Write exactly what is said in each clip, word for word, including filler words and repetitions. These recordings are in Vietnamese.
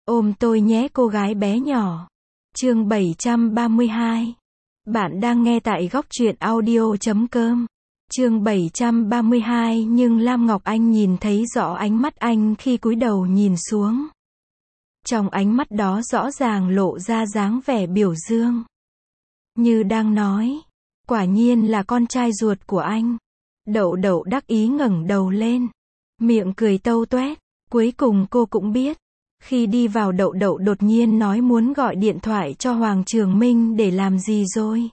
Ôm tôi nhé cô gái bé nhỏ. Chương bảy trăm ba mươi hai. Bạn đang nghe tại góc truyện audio chấm com. Chương bảy trăm ba mươi hai nhưng Lam Ngọc Anh nhìn thấy rõ ánh mắt anh khi cúi đầu nhìn xuống. Trong ánh mắt đó rõ ràng lộ ra dáng vẻ biểu dương. Như đang nói, quả nhiên là con trai ruột của anh. Đậu Đậu đắc ý ngẩng đầu lên, miệng cười tâu toét. Cuối cùng cô cũng biết. Khi đi vào Đậu Đậu đột nhiên nói muốn gọi điện thoại cho Hoàng Trường Minh để làm gì rồi.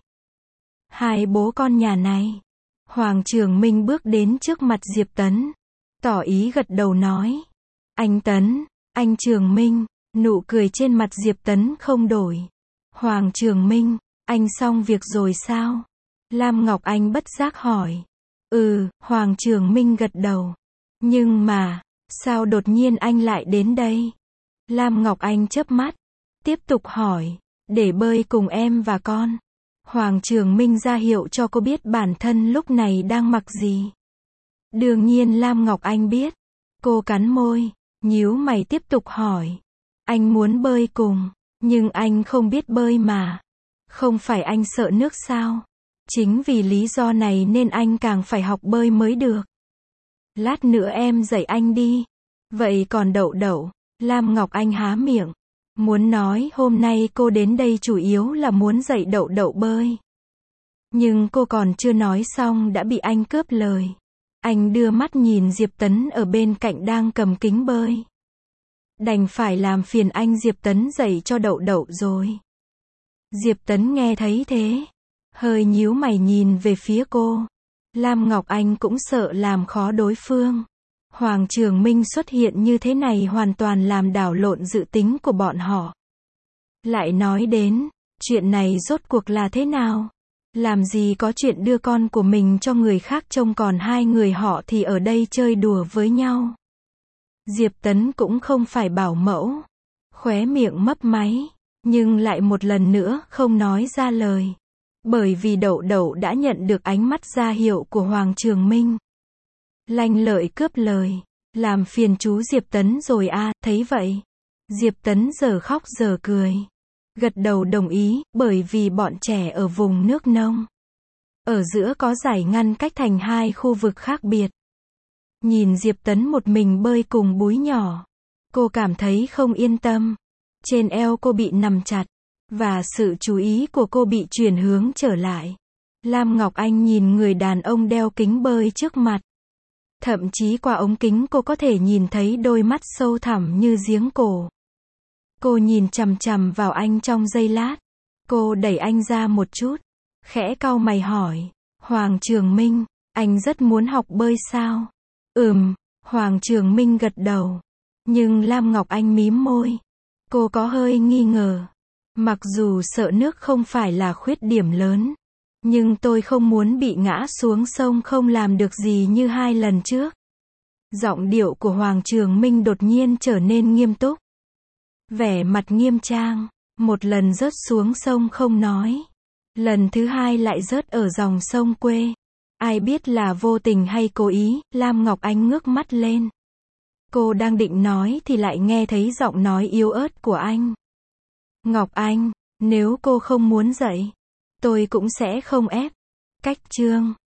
Hai bố con nhà này. Hoàng Trường Minh bước đến trước mặt Diệp Tấn, tỏ ý gật đầu nói. Anh Tấn, anh Trường Minh. Nụ cười trên mặt Diệp Tấn không đổi. Hoàng Trường Minh, anh xong việc rồi sao? Lam Ngọc Anh bất giác hỏi. Ừ, Hoàng Trường Minh gật đầu. Nhưng mà, sao đột nhiên anh lại đến đây? Lam Ngọc Anh chớp mắt, tiếp tục hỏi. Để bơi cùng em và con. Hoàng Trường Minh ra hiệu cho cô biết bản thân lúc này đang mặc gì. Đương nhiên Lam Ngọc Anh biết. Cô cắn môi, nhíu mày tiếp tục hỏi. Anh muốn bơi cùng, nhưng anh không biết bơi mà. Không phải anh sợ nước sao? Chính vì lý do này nên anh càng phải học bơi mới được. Lát nữa em dạy anh đi. Vậy còn Đậu Đậu? Lam Ngọc Anh há miệng, muốn nói hôm nay cô đến đây chủ yếu là muốn dạy Đậu Đậu bơi. Nhưng cô còn chưa nói xong đã bị anh cướp lời. Anh đưa mắt nhìn Diệp Tấn ở bên cạnh đang cầm kính bơi. Đành phải làm phiền anh Diệp Tấn dạy cho Đậu Đậu rồi. Diệp Tấn nghe thấy thế, hơi nhíu mày nhìn về phía cô. Lam Ngọc Anh cũng sợ làm khó đối phương. Hoàng Trường Minh xuất hiện như thế này hoàn toàn làm đảo lộn dự tính của bọn họ. Lại nói đến, chuyện này rốt cuộc là thế nào? Làm gì có chuyện đưa con của mình cho người khác trông còn hai người họ thì ở đây chơi đùa với nhau. Diệp Tấn cũng không phải bảo mẫu. Khóe miệng mấp máy, nhưng lại một lần nữa không nói ra lời. Bởi vì Đậu Đậu đã nhận được ánh mắt ra hiệu của Hoàng Trường Minh. Lanh lợi cướp lời. Làm phiền chú Diệp Tấn rồi à, thấy vậy. Diệp Tấn giờ khóc giờ cười. Gật đầu đồng ý, bởi vì bọn trẻ ở vùng nước nông. Ở giữa có dải ngăn cách thành hai khu vực khác biệt. Nhìn Diệp Tấn một mình bơi cùng búi nhỏ. Cô cảm thấy không yên tâm. Trên eo cô bị nằm chặt. Và sự chú ý của cô bị chuyển hướng trở lại. Lam Ngọc Anh nhìn người đàn ông đeo kính bơi trước mặt. Thậm chí qua ống kính cô có thể nhìn thấy đôi mắt sâu thẳm như giếng cổ. Cô nhìn chằm chằm vào anh trong giây lát. Cô đẩy anh ra một chút. Khẽ cau mày hỏi. Hoàng Trường Minh, anh rất muốn học bơi sao? Ừm, Hoàng Trường Minh gật đầu. Nhưng Lam Ngọc Anh mím môi. Cô có hơi nghi ngờ. Mặc dù sợ nước không phải là khuyết điểm lớn. Nhưng tôi không muốn bị ngã xuống sông không làm được gì như hai lần trước. Giọng điệu của Hoàng Trường Minh đột nhiên trở nên nghiêm túc. Vẻ mặt nghiêm trang. Một lần rớt xuống sông không nói. Lần thứ hai lại rớt ở dòng sông quê. Ai biết là vô tình hay cố ý. Lam Ngọc Anh ngước mắt lên. Cô đang định nói thì lại nghe thấy giọng nói yếu ớt của anh. Ngọc Anh, nếu cô không muốn dạy, tôi cũng sẽ không ép. Cách chương